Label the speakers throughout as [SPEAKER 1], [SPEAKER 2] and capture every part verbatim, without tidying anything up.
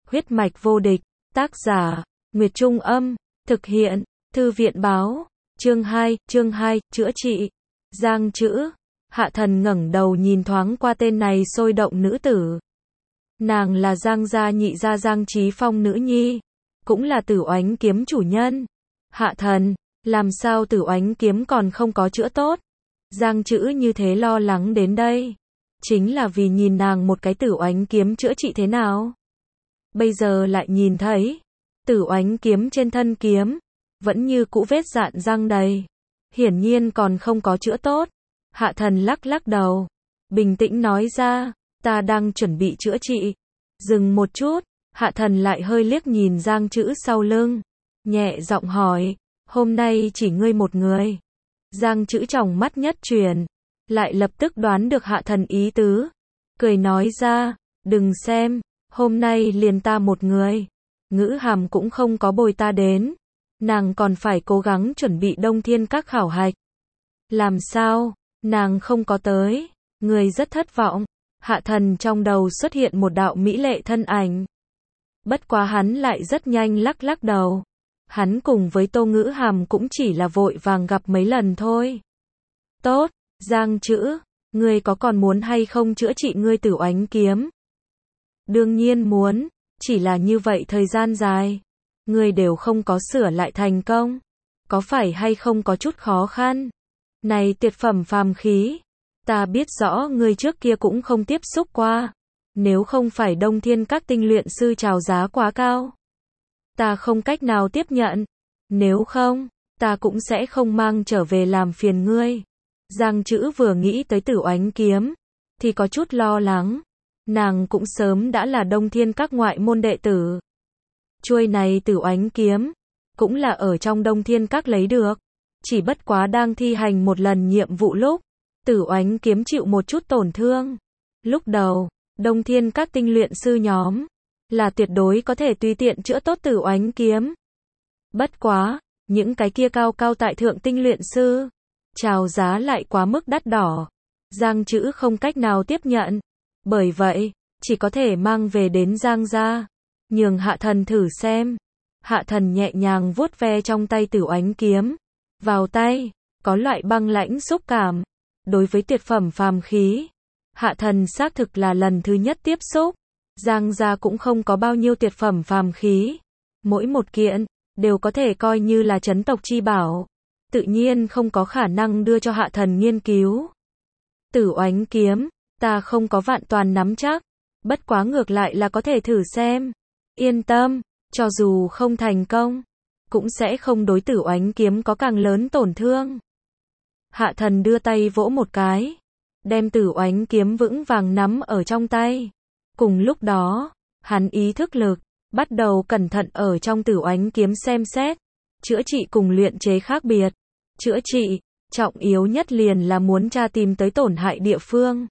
[SPEAKER 1] Huyết mạch vô địch, tác giả, Nguyệt Trung Âm, thực hiện, Thư viện báo, chương hai, chương hai, chữa trị. Giang Chữ, Hạ Thần ngẩng đầu nhìn thoáng qua tên này sôi động nữ tử. Nàng là Giang gia nhị gia Giang Chí Phong nữ nhi, cũng là Tử Oánh kiếm chủ nhân. Hạ Thần, làm sao Tử Oánh kiếm còn không có chữa tốt? Giang Chữ như thế lo lắng đến đây, chính là vì nhìn nàng một cái Tử Oánh kiếm chữa trị thế nào. Bây giờ lại nhìn thấy, Tử Oánh kiếm trên thân kiếm, vẫn như cũ vết rạn răng đầy. Hiển nhiên còn không có chữa tốt. Hạ Thần lắc lắc đầu, bình tĩnh nói ra, ta đang chuẩn bị chữa trị. Dừng một chút, Hạ Thần lại hơi liếc nhìn Giang Chữ sau lưng, nhẹ giọng hỏi, hôm nay chỉ ngươi một người. Giang Chữ tròng mắt nhất chuyển, lại lập tức đoán được Hạ Thần ý tứ, cười nói ra, đừng xem, hôm nay liền ta một người. Ngữ Hàm cũng không có bồi ta đến, nàng còn phải cố gắng chuẩn bị Đông Thiên các khảo hạch. Làm sao, nàng không có tới, người rất thất vọng. Hạ Thần trong đầu xuất hiện một đạo mỹ lệ thân ảnh. Bất quá hắn lại rất nhanh lắc lắc đầu. Hắn cùng với Tô Ngữ Hàm cũng chỉ là vội vàng gặp mấy lần thôi. Tốt, Giang Chữ, ngươi có còn muốn hay không chữa trị ngươi Tử Oánh kiếm? Đương nhiên muốn, chỉ là như vậy thời gian dài, ngươi đều không có sửa lại thành công, có phải hay không có chút khó khăn? Này tuyệt phẩm phàm khí, ta biết rõ ngươi trước kia cũng không tiếp xúc qua, nếu không phải Đông Thiên các tinh luyện sư chào giá quá cao, ta không cách nào tiếp nhận, nếu không, ta cũng sẽ không mang trở về làm phiền ngươi. Giang Chữ vừa nghĩ tới Tử Oánh kiếm, thì có chút lo lắng, nàng cũng sớm đã là Đông Thiên các ngoại môn đệ tử. Chuôi này Tử Oánh kiếm, cũng là ở trong Đông Thiên các lấy được, chỉ bất quá đang thi hành một lần nhiệm vụ lúc, Tử Oánh kiếm chịu một chút tổn thương. Lúc đầu, Đông Thiên các tinh luyện sư nhóm, là tuyệt đối có thể tùy tiện chữa tốt Tử Oánh kiếm. Bất quá, những cái kia cao cao tại thượng tinh luyện sư, chào giá lại quá mức đắt đỏ. Giang Chữ không cách nào tiếp nhận, bởi vậy, chỉ có thể mang về đến Giang gia, nhường Hạ Thần thử xem. Hạ Thần nhẹ nhàng vuốt ve trong tay Tử Oánh kiếm, vào tay, có loại băng lãnh xúc cảm. Đối với tuyệt phẩm phàm khí, Hạ Thần xác thực là lần thứ nhất tiếp xúc. Giang gia cũng không có bao nhiêu tuyệt phẩm phàm khí, mỗi một kiện đều có thể coi như là chấn tộc chi bảo, tự nhiên không có khả năng đưa cho Hạ Thần nghiên cứu. Tử Oánh kiếm, ta không có vạn toàn nắm chắc, bất quá ngược lại là có thể thử xem. Yên tâm, cho dù không thành công, cũng sẽ không đối Tử Oánh kiếm có càng lớn tổn thương. Hạ Thần đưa tay vỗ một cái, đem Tử Oánh kiếm vững vàng nắm ở trong tay. Cùng lúc đó, hắn ý thức lực, bắt đầu cẩn thận ở trong Tử Oánh kiếm xem xét, chữa trị cùng luyện chế khác biệt. Chữa trị, trọng yếu nhất liền là muốn tra tìm tới tổn hại địa phương.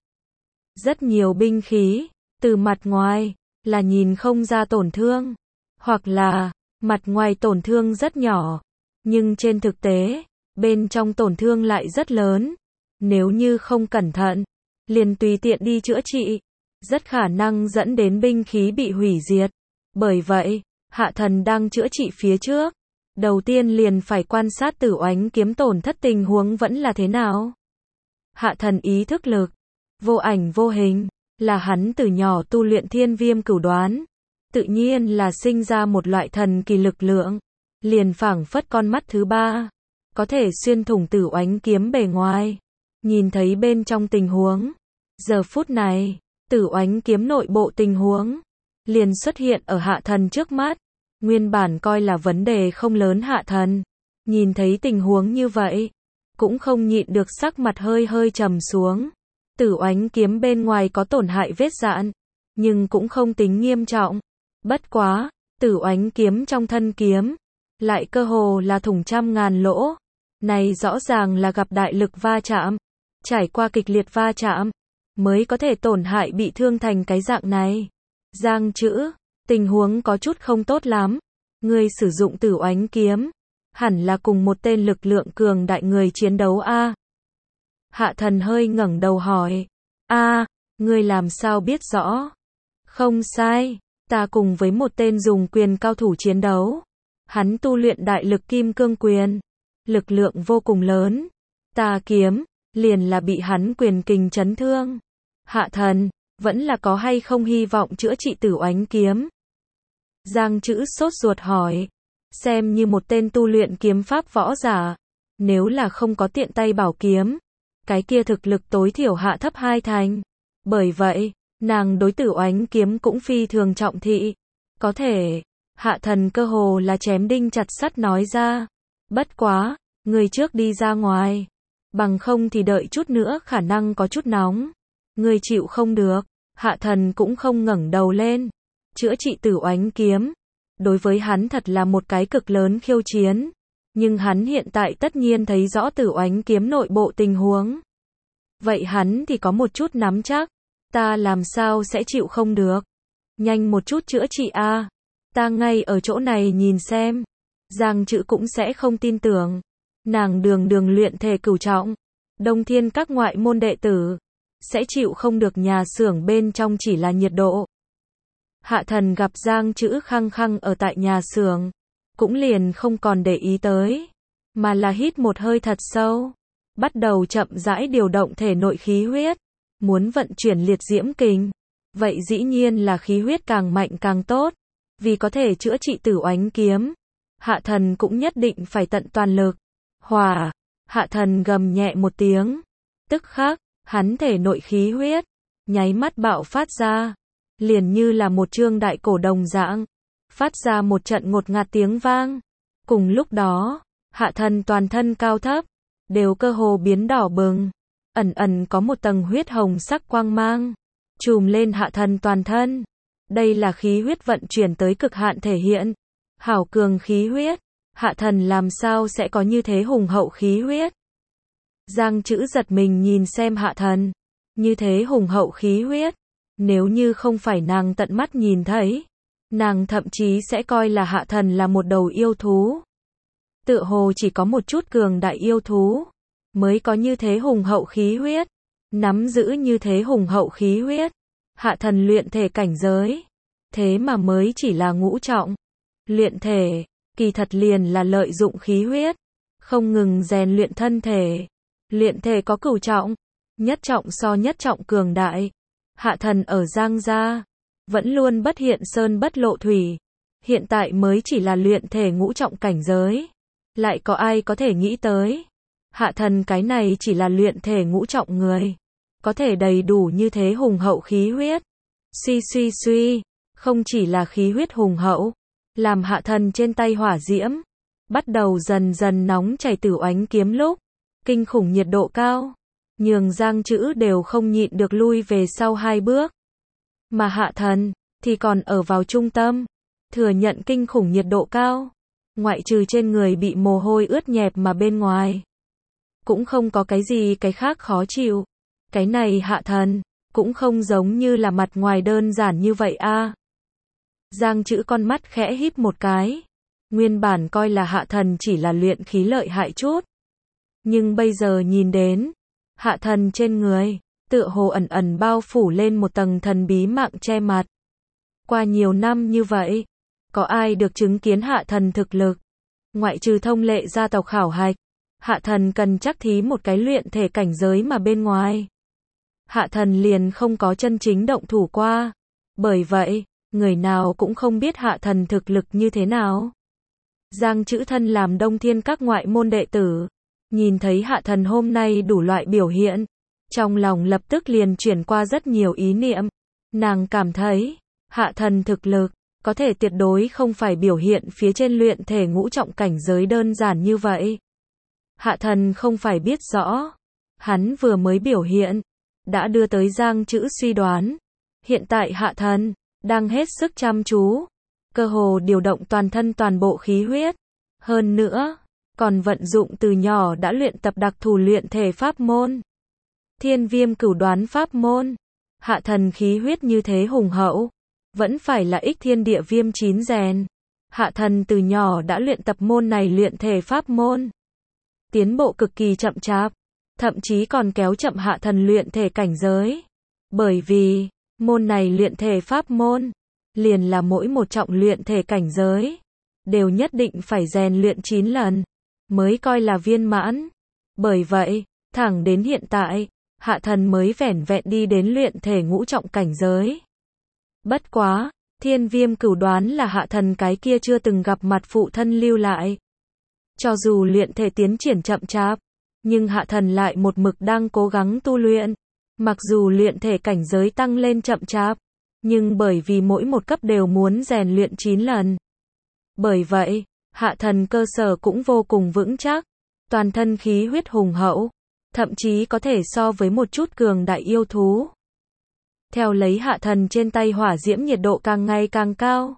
[SPEAKER 1] Rất nhiều binh khí, từ mặt ngoài, là nhìn không ra tổn thương, hoặc là, mặt ngoài tổn thương rất nhỏ, nhưng trên thực tế, bên trong tổn thương lại rất lớn. Nếu như không cẩn thận, liền tùy tiện đi chữa trị, rất khả năng dẫn đến binh khí bị hủy diệt. Bởi vậy, Hạ Thần đang chữa trị phía trước, đầu tiên liền phải quan sát Tử Oánh kiếm tổn thất tình huống vẫn là thế nào. Hạ Thần ý thức lực, vô ảnh vô hình, là hắn từ nhỏ tu luyện Thiên Viêm Cửu Đoán, tự nhiên là sinh ra một loại thần kỳ lực lượng, liền phảng phất con mắt thứ ba, có thể xuyên thủng Tử Oánh kiếm bề ngoài, nhìn thấy bên trong tình huống. Giờ phút này, Tử Oánh kiếm nội bộ tình huống liền xuất hiện ở Hạ Thần trước mắt. Nguyên bản coi là vấn đề không lớn Hạ Thần, nhìn thấy tình huống như vậy, cũng không nhịn được sắc mặt hơi hơi trầm xuống. Tử Oánh kiếm bên ngoài có tổn hại vết rạn, nhưng cũng không tính nghiêm trọng. Bất quá, Tử Oánh kiếm trong thân kiếm, lại cơ hồ là thủng trăm ngàn lỗ. Này rõ ràng là gặp đại lực va chạm, trải qua kịch liệt va chạm, mới có thể tổn hại bị thương thành cái dạng này. Giang Chữ, tình huống có chút không tốt lắm. Ngươi sử dụng Tử Oánh kiếm, hẳn là cùng một tên lực lượng cường đại người chiến đấu a? Hạ Thần hơi ngẩng đầu hỏi. A, ngươi làm sao biết rõ? Không sai, Ta cùng với một tên dùng quyền cao thủ chiến đấu. Hắn tu luyện đại lực kim cương quyền. Lực lượng vô cùng lớn. Ta kiếm, liền là bị hắn quyền kình chấn thương. Hạ thần, vẫn là có hay không hy vọng chữa trị Tử Oánh kiếm? Giang Trữ sốt ruột hỏi. Xem như một tên tu luyện kiếm pháp võ giả. Nếu là không có tiện tay bảo kiếm, cái kia thực lực tối thiểu hạ thấp hai thành. Bởi vậy, nàng đối Tử Oánh kiếm cũng phi thường trọng thị. Có thể, hạ thần cơ hồ là chém đinh chặt sắt nói ra. Bất quá, người trước đi ra ngoài. Bằng không thì đợi chút nữa khả năng có chút nóng. Người chịu không được. Hạ thần cũng không ngẩng đầu lên. Chữa trị Tử Oánh kiếm. Đối với hắn thật là một cái cực lớn khiêu chiến. Nhưng hắn hiện tại tất nhiên thấy rõ Tử Oánh kiếm nội bộ tình huống. Vậy hắn thì có một chút nắm chắc. Ta làm sao sẽ chịu không được. Nhanh một chút chữa trị a. Ta ngay ở chỗ này nhìn xem. Giang Trữ cũng sẽ không tin tưởng. Nàng đường đường luyện thể cửu trọng. Đông Thiên các ngoại môn đệ tử. Sẽ chịu không được nhà xưởng bên trong chỉ là nhiệt độ. Hạ thần gặp Giang Trữ khăng khăng ở tại nhà xưởng. Cũng liền không còn để ý tới. Mà là hít một hơi thật sâu. Bắt đầu chậm rãi điều động thể nội khí huyết. Muốn vận chuyển liệt diễm kình. Vậy dĩ nhiên là khí huyết càng mạnh càng tốt. Vì có thể chữa trị Tử Oánh kiếm. Hạ thần cũng nhất định phải tận toàn lực. Hỏa. Hạ thần gầm nhẹ một tiếng. Tức khắc, hắn thể nội khí huyết. Nháy mắt bạo phát ra. Liền như là một trương đại cổ đồng dạng. Phát ra một trận ngột ngạt tiếng vang. Cùng lúc đó, hạ thần toàn thân cao thấp. Đều cơ hồ biến đỏ bừng. Ẩn ẩn có một tầng huyết hồng sắc quang mang. Trùm lên hạ thần toàn thân. Đây là khí huyết vận chuyển tới cực hạn thể hiện. Hảo cường khí huyết. Hạ thần làm sao sẽ có như thế hùng hậu khí huyết? Giang Trữ giật mình nhìn xem hạ thần. Như thế hùng hậu khí huyết. Nếu như không phải nàng tận mắt nhìn thấy. Nàng thậm chí sẽ coi là hạ thần là một đầu yêu thú. Tựa hồ chỉ có một chút cường đại yêu thú. Mới có như thế hùng hậu khí huyết. Nắm giữ như thế hùng hậu khí huyết. Hạ thần luyện thể cảnh giới. Thế mà mới chỉ là ngũ trọng. Luyện thể, kỳ thật liền là lợi dụng khí huyết. Không ngừng rèn luyện thân thể. Luyện thể có cửu trọng. Nhất trọng so nhất trọng cường đại. Hạ thần ở Giang gia. Vẫn luôn bất hiện sơn bất lộ thủy. Hiện tại mới chỉ là luyện thể ngũ trọng cảnh giới. Lại có ai có thể nghĩ tới. Hạ thần cái này chỉ là luyện thể ngũ trọng người. Có thể đầy đủ như thế hùng hậu khí huyết. Suy suy suy. Không chỉ là khí huyết hùng hậu. Làm hạ thần trên tay hỏa diễm. Bắt đầu dần dần nóng chảy Tử Oánh kiếm lúc. Kinh khủng nhiệt độ cao. Nhường Giang Trữ đều không nhịn được lui về sau hai bước. Mà hạ thần, thì còn ở vào trung tâm. Thừa nhận kinh khủng nhiệt độ cao. Ngoại trừ trên người bị mồ hôi ướt nhẹp mà bên ngoài. Cũng không có cái gì cái khác khó chịu. Cái này hạ thần, cũng không giống như là mặt ngoài đơn giản như vậy a. Giang Trữ con mắt khẽ híp một cái. Nguyên bản coi là hạ thần chỉ là luyện khí lợi hại chút. Nhưng bây giờ nhìn đến, hạ thần trên người, tựa hồ ẩn ẩn bao phủ lên một tầng thần bí mạng che mặt. Qua nhiều năm như vậy, có ai được chứng kiến hạ thần thực lực? Ngoại trừ thông lệ gia tộc khảo hạch, hạ thần cần chắc thí một cái luyện thể cảnh giới mà bên ngoài. Hạ thần liền không có chân chính động thủ qua. Bởi vậy, người nào cũng không biết hạ thần thực lực như thế nào. Giang Trữ thân làm Đông Thiên các ngoại môn đệ tử. Nhìn thấy hạ thần hôm nay đủ loại biểu hiện. Trong lòng lập tức liền chuyển qua rất nhiều ý niệm. Nàng cảm thấy, hạ thần thực lực, có thể tuyệt đối không phải biểu hiện phía trên luyện thể ngũ trọng cảnh giới đơn giản như vậy. Hạ thần không phải biết rõ. Hắn vừa mới biểu hiện, đã đưa tới Giang Trữ suy đoán. Hiện tại hạ thần, đang hết sức chăm chú. Cơ hồ điều động toàn thân toàn bộ khí huyết. Hơn nữa, còn vận dụng từ nhỏ đã luyện tập đặc thù luyện thể pháp môn. Thiên Viêm Cửu Đoán pháp môn. Hạ thần khí huyết như thế hùng hậu. Vẫn phải là ích thiên địa viêm chín rèn. Hạ thần từ nhỏ đã luyện tập môn này luyện thể pháp môn. Tiến bộ cực kỳ chậm chạp. Thậm chí còn kéo chậm hạ thần luyện thể cảnh giới. Bởi vì, môn này luyện thể pháp môn, liền là mỗi một trọng luyện thể cảnh giới, đều nhất định phải rèn luyện chín lần, mới coi là viên mãn. Bởi vậy, thẳng đến hiện tại, Hạ Thần mới vẻn vẹn đi đến luyện thể ngũ trọng cảnh giới. Bất quá, Thiên Viêm Cửu đoán là Hạ Thần cái kia chưa từng gặp mặt phụ thân lưu lại. Cho dù luyện thể tiến triển chậm chạp, nhưng Hạ Thần lại một mực đang cố gắng tu luyện. Mặc dù luyện thể cảnh giới tăng lên chậm chạp, nhưng bởi vì mỗi một cấp đều muốn rèn luyện chín lần. Bởi vậy, Hạ Thần cơ sở cũng vô cùng vững chắc, toàn thân khí huyết hùng hậu, thậm chí có thể so với một chút cường đại yêu thú. Theo lấy Hạ Thần trên tay hỏa diễm nhiệt độ càng ngày càng cao,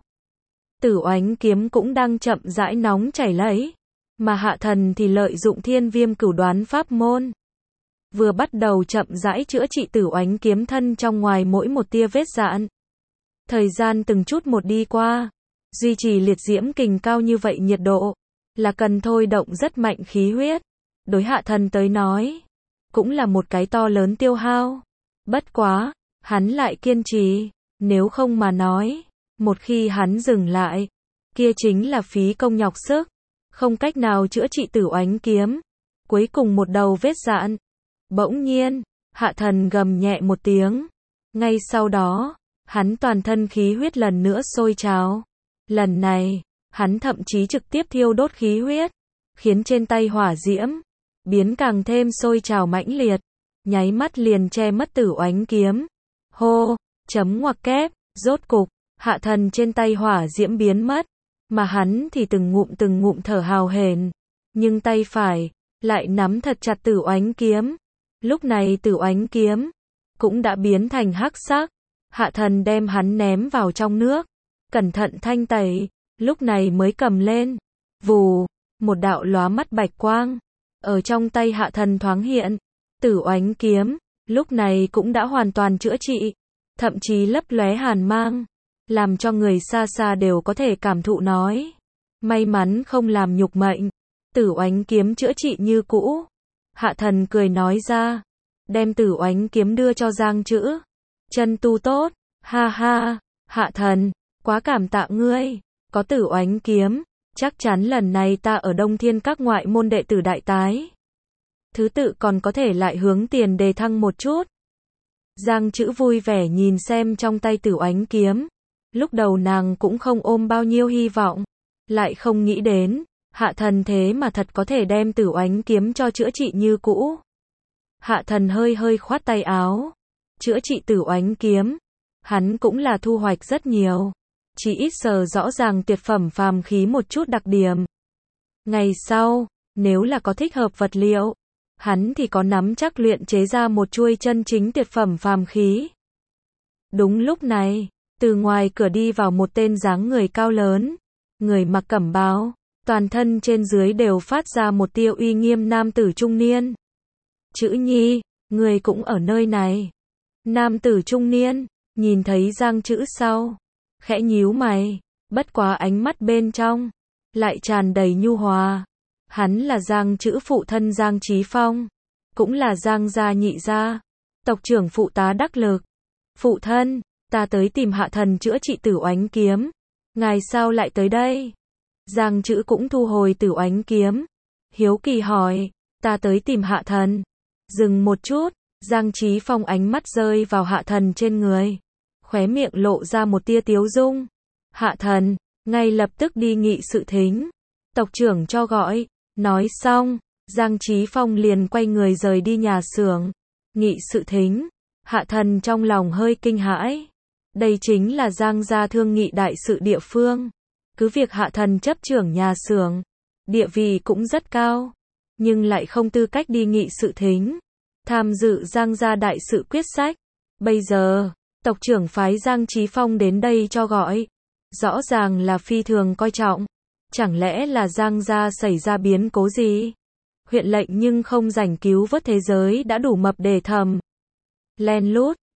[SPEAKER 1] Tử Oánh kiếm cũng đang chậm rãi nóng chảy lấy, mà Hạ Thần thì lợi dụng Thiên Viêm Cửu đoán pháp môn, vừa bắt đầu chậm rãi chữa trị Tử Oánh kiếm thân trong ngoài mỗi một tia vết rạn. Thời gian từng chút một đi qua, duy trì liệt diễm kình cao như vậy nhiệt độ, là cần thôi động rất mạnh khí huyết. Đối Hạ Thần tới nói, cũng là một cái to lớn tiêu hao. Bất quá, hắn lại kiên trì, nếu không mà nói, một khi hắn dừng lại, kia chính là phí công nhọc sức, không cách nào chữa trị Tử Oánh kiếm. Cuối cùng một đầu vết rạn. Bỗng nhiên, Hạ Thần gầm nhẹ một tiếng. Ngay sau đó, hắn toàn thân khí huyết lần nữa sôi trào. Lần này, hắn thậm chí trực tiếp thiêu đốt khí huyết, khiến trên tay hỏa diễm biến càng thêm sôi trào mãnh liệt, nháy mắt liền che mất Tử Oánh kiếm. Hô, chấm ngoặc kép, rốt cục, Hạ Thần trên tay hỏa diễm biến mất, mà hắn thì từng ngụm từng ngụm thở hào hển, nhưng tay phải lại nắm thật chặt Tử Oánh kiếm. Lúc này Tử Oánh kiếm cũng đã biến thành hắc sắc. Hạ Thần đem hắn ném vào trong nước, cẩn thận thanh tẩy, lúc này mới cầm lên. Vù, một đạo lóa mắt bạch quang ở trong tay Hạ Thần thoáng hiện. Tử Oánh kiếm lúc này cũng đã hoàn toàn chữa trị, thậm chí lấp lóe hàn mang, làm cho người xa xa đều có thể cảm thụ nói. May mắn không làm nhục mệnh. Tử Oánh kiếm chữa trị như cũ. Hạ Thần cười nói ra, đem Tử Oánh kiếm đưa cho Giang Trữ. Chân tu tốt, ha ha, Hạ Thần, quá cảm tạ ngươi, có Tử Oánh kiếm, chắc chắn lần này ta ở Đông Thiên các ngoại môn đệ tử đại tái. Thứ tự còn có thể lại hướng tiền đề thăng một chút. Giang Trữ vui vẻ nhìn xem trong tay Tử Oánh kiếm. Lúc đầu nàng cũng không ôm bao nhiêu hy vọng, lại không nghĩ đến, Hạ Thần thế mà thật có thể đem Tử Oánh kiếm cho chữa trị như cũ. Hạ Thần hơi hơi khoát tay áo, chữa trị Tử Oánh kiếm, hắn cũng là thu hoạch rất nhiều, chỉ ít sờ rõ ràng tuyệt phẩm phàm khí một chút đặc điểm. Ngày sau, nếu là có thích hợp vật liệu, hắn thì có nắm chắc luyện chế ra một chuôi chân chính tuyệt phẩm phàm khí. Đúng lúc này, từ ngoài cửa đi vào một tên dáng người cao lớn, người mặc cẩm bào, toàn thân trên dưới đều phát ra một tia uy nghiêm nam tử trung niên. Trữ Nhi, người cũng ở nơi này. Nam tử trung niên, nhìn thấy Giang Trữ sau, khẽ nhíu mày, bất quá ánh mắt bên trong, lại tràn đầy nhu hòa. Hắn là Giang Trữ phụ thân Giang Chí Phong, cũng là Giang gia nhị gia, tộc trưởng phụ tá đắc lực. Phụ thân, ta tới tìm Hạ Thần chữa trị Tử Oánh kiếm. Ngài sao lại tới đây? Giang Trữ cũng thu hồi Tử Oánh kiếm. Hiếu kỳ hỏi, ta tới tìm Hạ Thần. Dừng một chút, Giang Chí Phong ánh mắt rơi vào Hạ Thần trên người. Khóe miệng lộ ra một tia tiếu dung. Hạ Thần, ngay lập tức đi nghị sự thính. Tộc trưởng cho gọi. Nói xong, Giang Chí Phong liền quay người rời đi nhà xưởng. Nghị sự thính. Hạ Thần trong lòng hơi kinh hãi. Đây chính là Giang gia thương nghị đại sự địa phương. Cứ việc Hạ Thần chấp trưởng nhà xưởng, địa vị cũng rất cao, nhưng lại không tư cách đi nghị sự thính, tham dự Giang gia đại sự quyết sách. Bây giờ, tộc trưởng phái Giang Chí Phong đến đây cho gọi, rõ ràng là phi thường coi trọng. Chẳng lẽ là Giang gia xảy ra biến cố gì? Huyện lệnh nhưng không rảnh cứu vớt thế giới đã đủ mập để thầm. Len lút,